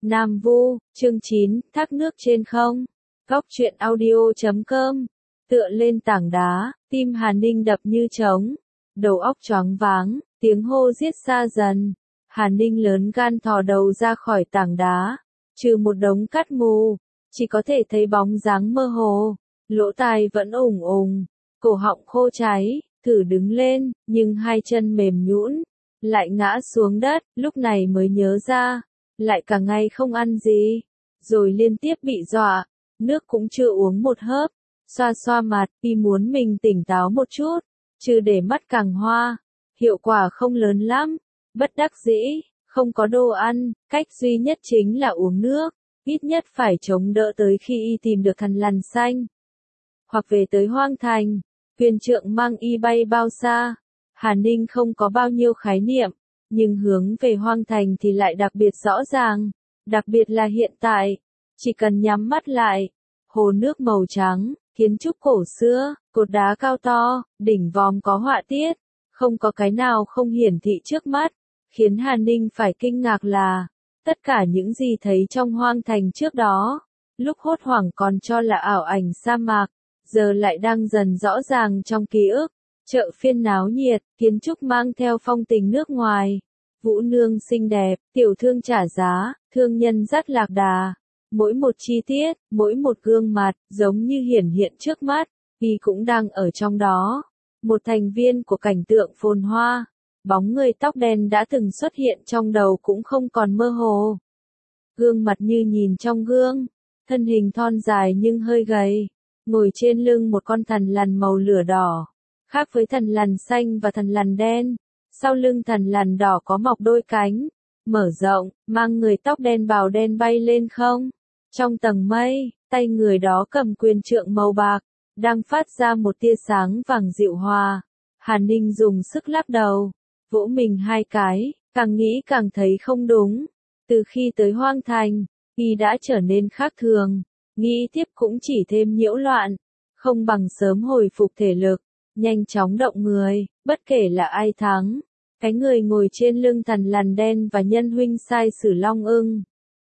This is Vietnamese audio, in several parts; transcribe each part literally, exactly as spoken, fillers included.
Nam Vu, chương chín, thác nước trên không. Góc truyện audio chấm com. Tựa lên tảng đá, tim Hàn Ninh đập như trống, đầu óc choáng váng, tiếng hô giết xa dần. Hàn Ninh lớn gan thò đầu ra khỏi tảng đá, trừ một đống cát mù, chỉ có thể thấy bóng dáng mơ hồ, lỗ tai vẫn ủng ùng, cổ họng khô cháy, thử đứng lên, nhưng hai chân mềm nhũn, lại ngã xuống đất, lúc này mới nhớ ra, lại cả ngày không ăn gì, rồi liên tiếp bị dọa, nước cũng chưa uống một hớp, xoa xoa mặt, y muốn mình tỉnh táo một chút, chứ để mắt càng hoa, hiệu quả không lớn lắm, bất đắc dĩ, không có đồ ăn, cách duy nhất chính là uống nước, ít nhất phải chống đỡ tới khi y tìm được Thằn Lằn Xanh, hoặc về tới Hoang Thành. Huyền Trượng mang y bay bao xa, Hàn Ninh không có bao nhiêu khái niệm, nhưng hướng về Hoang Thành thì lại đặc biệt rõ ràng, đặc biệt là hiện tại, chỉ cần nhắm mắt lại, hồ nước màu trắng, kiến trúc cổ xưa, cột đá cao to, đỉnh vòm có họa tiết, không có cái nào không hiển thị trước mắt, khiến Hàn Ninh phải kinh ngạc là, tất cả những gì thấy trong Hoang Thành trước đó, lúc hốt hoảng còn cho là ảo ảnh sa mạc, giờ lại đang dần rõ ràng trong ký ức. Chợ phiên náo nhiệt, kiến trúc mang theo phong tình nước ngoài, vũ nương xinh đẹp, tiểu thương trả giá, thương nhân dắt lạc đà, mỗi một chi tiết, mỗi một gương mặt, giống như hiển hiện trước mắt, y cũng đang ở trong đó, một thành viên của cảnh tượng phồn hoa, bóng người tóc đen đã từng xuất hiện trong đầu cũng không còn mơ hồ. Gương mặt như nhìn trong gương, thân hình thon dài nhưng hơi gầy, ngồi trên lưng một con thằn lằn màu lửa đỏ. Khác với Thằn Lằn Xanh và Thằn Lằn Đen, sau lưng Thằn Lằn Đỏ có mọc đôi cánh, mở rộng, mang người tóc đen bào đen bay lên không. Trong tầng mây, tay người đó cầm quyền trượng màu bạc, đang phát ra một tia sáng vàng dịu hòa. Hàn Ninh dùng sức lắc đầu, vỗ mình hai cái, càng nghĩ càng thấy không đúng. Từ khi tới Hoang Thành, y đã trở nên khác thường, nghĩ tiếp cũng chỉ thêm nhiễu loạn, không bằng sớm hồi phục thể lực. Nhanh chóng động người, bất kể là ai thắng, cái người ngồi trên lưng Thằn Lằn Đen và nhân huynh sai sử Long Ưng,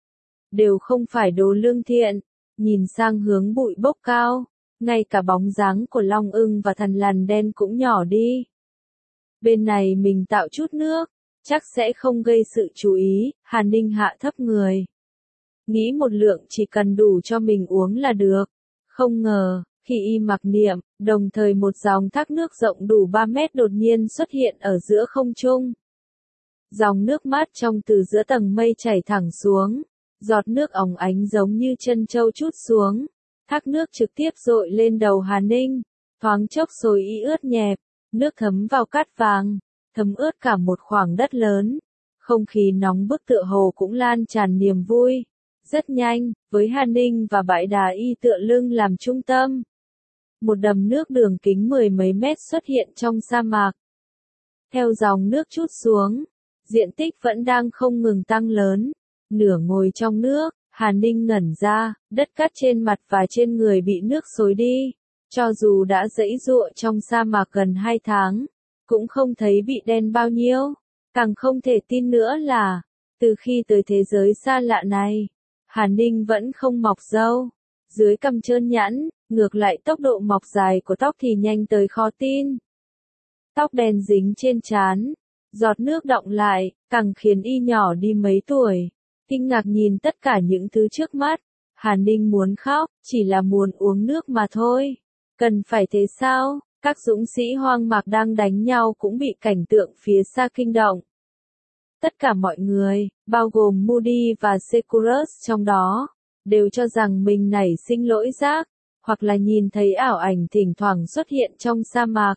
đều không phải đồ lương thiện. Nhìn sang hướng bụi bốc cao, ngay cả bóng dáng của Long Ưng và Thằn Lằn Đen cũng nhỏ đi. Bên này mình tạo chút nước, chắc sẽ không gây sự chú ý. Hàn Ninh hạ thấp người, nghĩ một lượng chỉ cần đủ cho mình uống là được. Không ngờ, khi y mặc niệm, đồng thời một dòng thác nước rộng đủ ba mét đột nhiên xuất hiện ở giữa không trung. Dòng nước mát trong từ giữa tầng mây chảy thẳng xuống, giọt nước óng ánh giống như chân trâu trút xuống. Thác nước trực tiếp dội lên đầu Hàn Ninh, thoáng chốc xối y ướt nhẹp, nước thấm vào cát vàng, thấm ướt cả một khoảng đất lớn. Không khí nóng bức tựa hồ cũng lan tràn niềm vui. Rất nhanh, với Hàn Ninh và bãi đá y tựa lưng làm trung tâm, một đầm nước đường kính mười mấy mét xuất hiện trong sa mạc. Theo dòng nước trút xuống, diện tích vẫn đang không ngừng tăng lớn. Nửa ngồi trong nước, Hàn Ninh ngẩn ra, đất cát trên mặt và trên người bị nước xối đi. Cho dù đã giãy giụa trong sa mạc gần hai tháng, cũng không thấy bị đen bao nhiêu. Càng không thể tin nữa là, từ khi tới thế giới xa lạ này, Hàn Ninh vẫn không mọc râu. Dưới cằm trơn nhẵn, ngược lại tốc độ mọc dài của tóc thì nhanh tới khó tin. Tóc đen dính trên trán, giọt nước đọng lại, càng khiến y nhỏ đi mấy tuổi. Kinh ngạc nhìn tất cả những thứ trước mắt, Hàn Ninh muốn khóc, chỉ là muốn uống nước mà thôi. Cần phải thế sao? Các dũng sĩ hoang mạc đang đánh nhau cũng bị cảnh tượng phía xa kinh động. Tất cả mọi người, bao gồm Moody và Securus trong đó, đều cho rằng mình nảy sinh lỗi giác, hoặc là nhìn thấy ảo ảnh thỉnh thoảng xuất hiện trong sa mạc.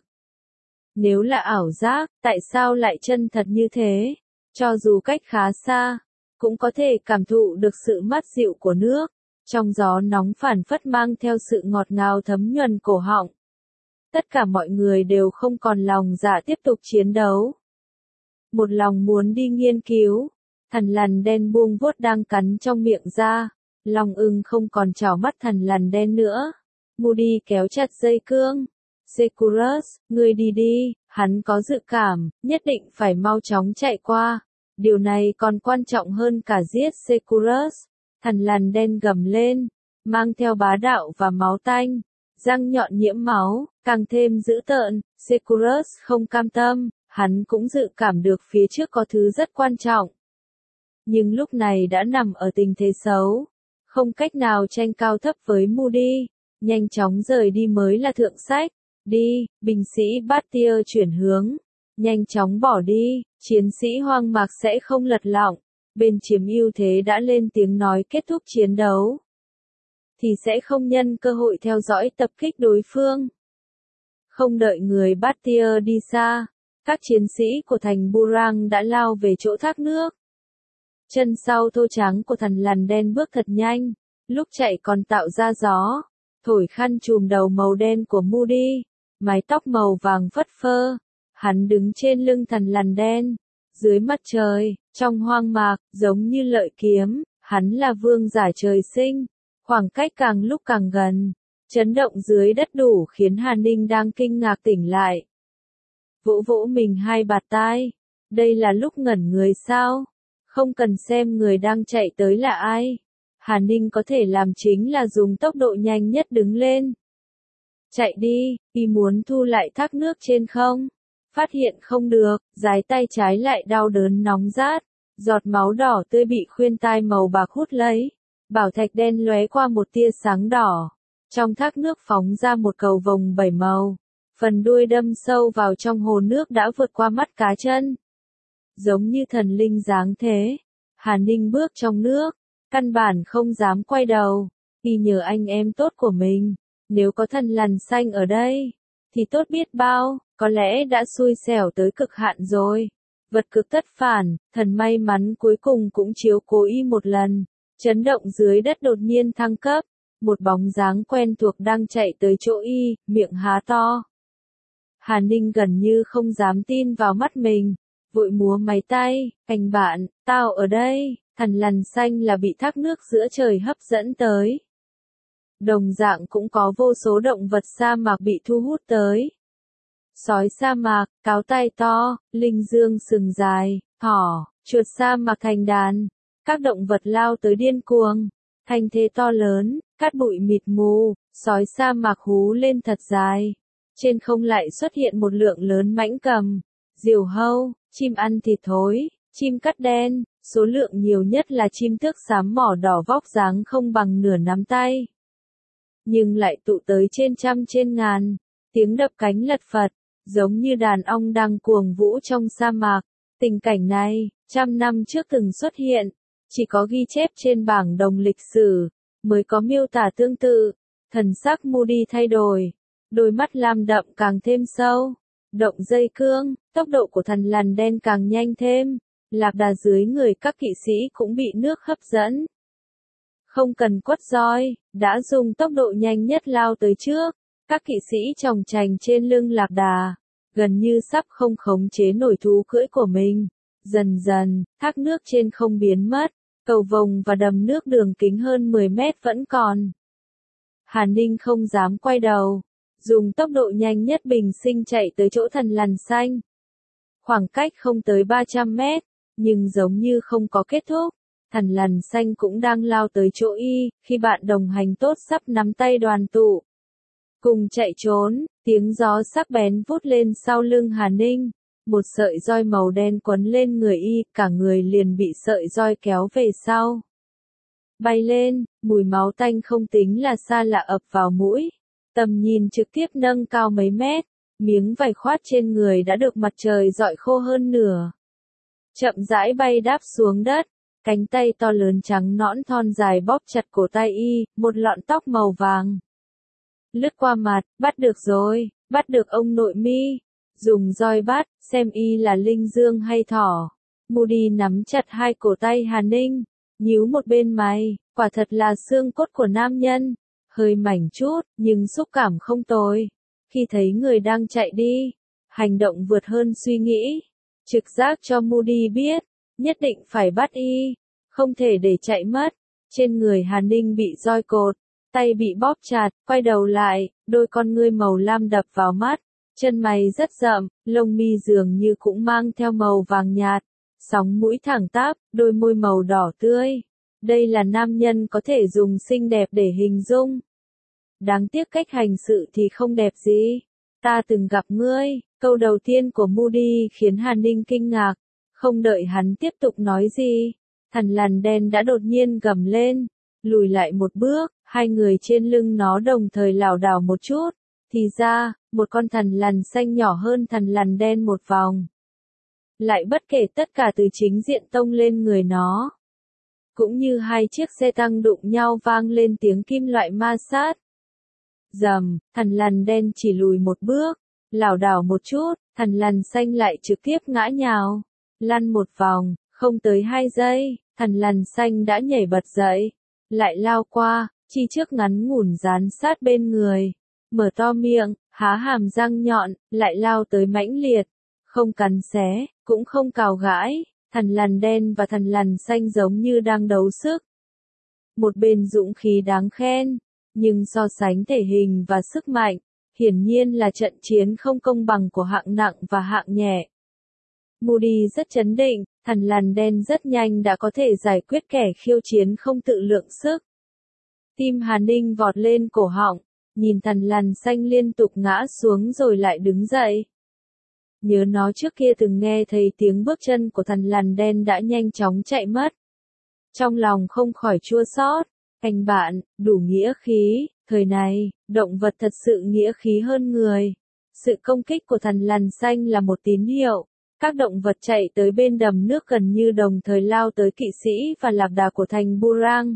Nếu là ảo giác, tại sao lại chân thật như thế? Cho dù cách khá xa, cũng có thể cảm thụ được sự mát dịu của nước, trong gió nóng phảng phất mang theo sự ngọt ngào thấm nhuần cổ họng. Tất cả mọi người đều không còn lòng dạ tiếp tục chiến đấu. Một lòng muốn đi nghiên cứu. Thằn Lằn Đen buông vuốt đang cắn trong miệng ra. Long Ưng không còn trào mắt Thằn Lằn Đen nữa. Moody kéo chặt dây cương. Securus, ngươi đi đi, hắn có dự cảm, nhất định phải mau chóng chạy qua. Điều này còn quan trọng hơn cả giết Securus. Thằn lằn đen gầm lên, mang theo bá đạo và máu tanh, răng nhọn nhiễm máu, càng thêm dữ tợn. Securus không cam tâm, hắn cũng dự cảm được phía trước có thứ rất quan trọng. Nhưng lúc này đã nằm ở tình thế xấu, không cách nào tranh cao thấp với Moody, nhanh chóng rời đi mới là thượng sách. Đi, binh sĩ Battier chuyển hướng, nhanh chóng bỏ đi, chiến sĩ hoang mạc sẽ không lật lọng. Bên chiếm ưu thế đã lên tiếng nói kết thúc chiến đấu, thì sẽ không nhân cơ hội theo dõi tập kích đối phương. Không đợi người Battier đi xa, các chiến sĩ của thành Burang đã lao về chỗ thác nước. Chân sau thô trắng của thằn lằn đen bước thật nhanh, lúc chạy còn tạo ra gió, thổi khăn trùm đầu màu đen của Moody, mái tóc màu vàng phất phơ. Hắn đứng trên lưng thằn lằn đen, dưới mặt trời, trong hoang mạc, giống như lợi kiếm, hắn là vương giả trời sinh. Khoảng cách càng lúc càng gần, chấn động dưới đất đủ khiến Hà Ninh đang kinh ngạc tỉnh lại. Vỗ vỗ mình hai bạt tai, đây là lúc ngẩn người sao? Không cần xem người đang chạy tới là ai. Hà Ninh có thể làm chính là dùng tốc độ nhanh nhất đứng lên. Chạy đi, y muốn thu lại thác nước trên không. Phát hiện không được, dái tay trái lại đau đớn nóng rát. Giọt máu đỏ tươi bị khuyên tai màu bạc hút lấy. Bảo thạch đen lóe qua một tia sáng đỏ. Trong thác nước phóng ra một cầu vồng bảy màu. Phần đuôi đâm sâu vào trong hồ nước đã vượt qua mắt cá chân. Giống như thần linh dáng thế. Hà Ninh bước trong nước, căn bản không dám quay đầu. Y nhờ anh em tốt của mình. Nếu có thần lằn xanh ở đây, thì tốt biết bao, có lẽ đã xui xẻo tới cực hạn rồi. Vật cực tất phản, thần may mắn cuối cùng cũng chiếu cố y một lần. Chấn động dưới đất đột nhiên thăng cấp. Một bóng dáng quen thuộc đang chạy tới chỗ y, miệng há to. Hà Ninh gần như không dám tin vào mắt mình. Vội múa máy tay, anh bạn, tao ở đây. Thằn lằn xanh là bị thác nước giữa trời hấp dẫn tới. Đồng dạng cũng có vô số động vật sa mạc bị thu hút tới. Sói sa mạc, cáo tai to, linh dương sừng dài, thỏ, chuột sa mạc thành đàn. Các động vật lao tới điên cuồng. Thanh thế to lớn, cát bụi mịt mù, sói sa mạc hú lên thật dài. Trên không lại xuất hiện một lượng lớn mãnh cầm, diều hâu, chim ăn thịt thối, chim cắt đen. Số lượng nhiều nhất là chim tước xám mỏ đỏ vóc dáng không bằng nửa nắm tay. Nhưng lại tụ tới trên trăm trên ngàn, tiếng đập cánh lật phật, giống như đàn ong đang cuồng vũ trong sa mạc. Tình cảnh này, trăm năm trước từng xuất hiện, chỉ có ghi chép trên bảng đồng lịch sử, mới có miêu tả tương tự. Thần sắc Moody thay đổi, đôi mắt lam đậm càng thêm sâu, động dây cương, tốc độ của thằn lằn đen càng nhanh thêm. Lạc đà dưới người các kỵ sĩ cũng bị nước hấp dẫn. Không cần quất roi, đã dùng tốc độ nhanh nhất lao tới trước. Các kỵ sĩ chòng chành trên lưng lạc đà, gần như sắp không khống chế nổi thú cưỡi của mình. Dần dần, thác nước trên không biến mất, cầu vồng và đầm nước đường kính hơn mười mét vẫn còn. Hà Ninh không dám quay đầu, dùng tốc độ nhanh nhất bình sinh chạy tới chỗ thằn lằn xanh. Khoảng cách không tới ba trăm mét. Nhưng giống như không có kết thúc, thằn lằn xanh cũng đang lao tới chỗ y, khi bạn đồng hành tốt sắp nắm tay đoàn tụ. Cùng chạy trốn, tiếng gió sắc bén vút lên sau lưng Hà Ninh, một sợi roi màu đen quấn lên người y, cả người liền bị sợi roi kéo về sau. Bay lên, mùi máu tanh không tính là xa lạ ập vào mũi, tầm nhìn trực tiếp nâng cao mấy mét, miếng vải khoát trên người đã được mặt trời rọi khô hơn nửa. Chậm rãi bay đáp xuống đất, cánh tay to lớn trắng nõn thon dài bóp chặt cổ tay y, một lọn tóc màu vàng. Lướt qua mặt, bắt được rồi, bắt được ông nội mi. Dùng roi bắt, xem y là linh dương hay thỏ. Moody nắm chặt hai cổ tay Hà Ninh, nhíu một bên mày, quả thật là xương cốt của nam nhân. Hơi mảnh chút, nhưng xúc cảm không tồi. Khi thấy người đang chạy đi, hành động vượt hơn suy nghĩ. Trực giác cho Moody biết, nhất định phải bắt y, không thể để chạy mất. Trên người Hà Ninh bị roi cột, tay bị bóp chặt, quay đầu lại, đôi con ngươi màu lam đập vào mắt, chân mày rất rậm, lông mi dường như cũng mang theo màu vàng nhạt, Sóng mũi thẳng tắp, đôi môi màu đỏ tươi. Đây là nam nhân có thể dùng xinh đẹp để hình dung. Đáng tiếc cách hành sự thì không đẹp gì. Ta từng gặp ngươi, câu đầu tiên của Moody khiến Hàn Ninh kinh ngạc. Không đợi hắn tiếp tục nói gì, thằn lằn đen đã đột nhiên gầm lên, lùi lại một bước, hai người trên lưng nó đồng thời lảo đảo một chút. Thì ra, một con thằn lằn xanh nhỏ hơn thằn lằn đen một vòng. Lại bất kể tất cả từ chính diện tông lên người nó. Cũng như hai chiếc xe tăng đụng nhau vang lên tiếng kim loại ma sát. Rầm, thằn lằn đen chỉ lùi một bước, lảo đảo một chút, thằn lằn xanh lại trực tiếp ngã nhào. Lăn một vòng, không tới hai giây, thằn lằn xanh đã nhảy bật dậy. Lại lao qua, chi trước ngắn ngủn dán sát bên người. Mở to miệng, há hàm răng nhọn, lại lao tới mãnh liệt. Không cắn xé, cũng không cào gãi, thằn lằn đen và thằn lằn xanh giống như đang đấu sức. Một bên dũng khí đáng khen, nhưng so sánh thể hình và sức mạnh, hiển nhiên là trận chiến không công bằng của hạng nặng và hạng nhẹ. Moody rất chấn định, thằn lằn đen rất nhanh đã có thể giải quyết kẻ khiêu chiến không tự lượng sức. Tim Hàn Ninh vọt lên cổ họng, nhìn thằn lằn xanh liên tục ngã xuống rồi lại đứng dậy. Nhớ nó trước kia từng nghe thấy tiếng bước chân của thằn lằn đen đã nhanh chóng chạy mất. Trong lòng không khỏi chua xót, anh bạn, đủ nghĩa khí, thời này, động vật thật sự nghĩa khí hơn người. Sự công kích của thằn lằn xanh là một tín hiệu. Các động vật chạy tới bên đầm nước gần như đồng thời lao tới kỵ sĩ và lạc đà của thành Burang.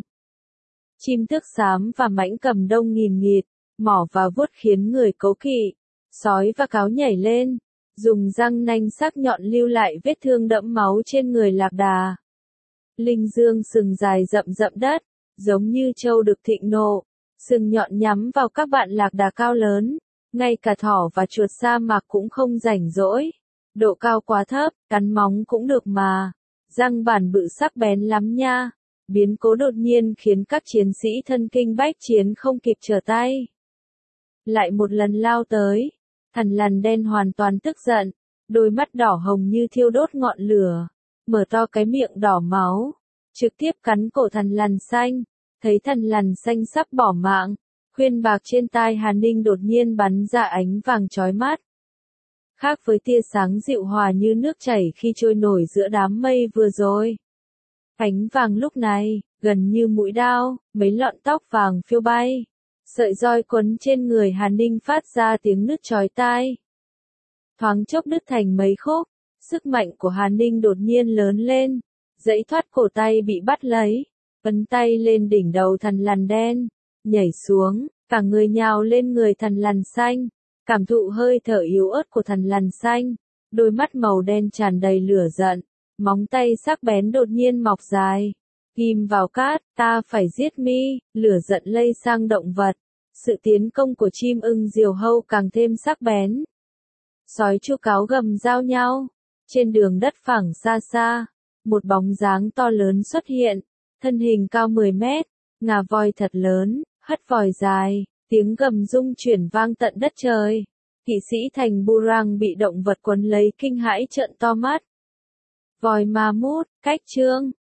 Chim tước xám và mãnh cầm đông nghìn nghịt, mỏ và vuốt khiến người cấu kỵ. Sói và cáo nhảy lên, dùng răng nanh sắc nhọn lưu lại vết thương đẫm máu trên người lạc đà. Linh dương sừng dài rậm rậm đất, giống như trâu được thịnh nộ, sừng nhọn nhắm vào các bạn lạc đà cao lớn. Ngay cả thỏ và chuột sa mạc cũng không rảnh rỗi. Độ cao quá thấp, cắn móng cũng được mà. Răng bản bự sắc bén lắm nha. Biến cố đột nhiên khiến các chiến sĩ thân kinh bách chiến không kịp trở tay. Lại một lần lao tới. Thằn lằn đen hoàn toàn tức giận. Đôi mắt đỏ hồng như thiêu đốt ngọn lửa. Mở to cái miệng đỏ máu. Trực tiếp cắn cổ thằn lằn xanh. Thấy thằn lằn xanh sắp bỏ mạng. Khuyên bạc trên tai Hàn Ninh đột nhiên bắn ra ánh vàng chói mắt. Khác với tia sáng dịu hòa như nước chảy khi trôi nổi giữa đám mây vừa rồi. Ánh vàng lúc này, gần như mũi đao, mấy lọn tóc vàng phiêu bay. Sợi roi quấn trên người Hàn Ninh phát ra tiếng nứt chói tai. Thoáng chốc đứt thành mấy khúc, sức mạnh của Hàn Ninh đột nhiên lớn lên. Dãy thoát cổ tay bị bắt lấy, ấn tay lên đỉnh đầu thằn lằn đen, nhảy xuống, cả người nhào lên người thằn lằn xanh. Cảm thụ hơi thở yếu ớt của thằn lằn xanh, đôi mắt màu đen tràn đầy lửa giận, móng tay sắc bén đột nhiên mọc dài, ghim vào cát, ta phải giết mi, lửa giận lây sang động vật, sự tiến công của chim ưng diều hâu càng thêm sắc bén. Sói chu cáo gầm giao nhau, trên đường đất phẳng xa xa, một bóng dáng to lớn xuất hiện, thân hình cao mười mét, ngà voi thật lớn, hất vòi dài. Tiếng gầm rung chuyển vang tận đất trời. Kỵ sĩ thành Burang bị động vật quấn lấy kinh hãi trợn to mắt. Voi ma mút, cách chương.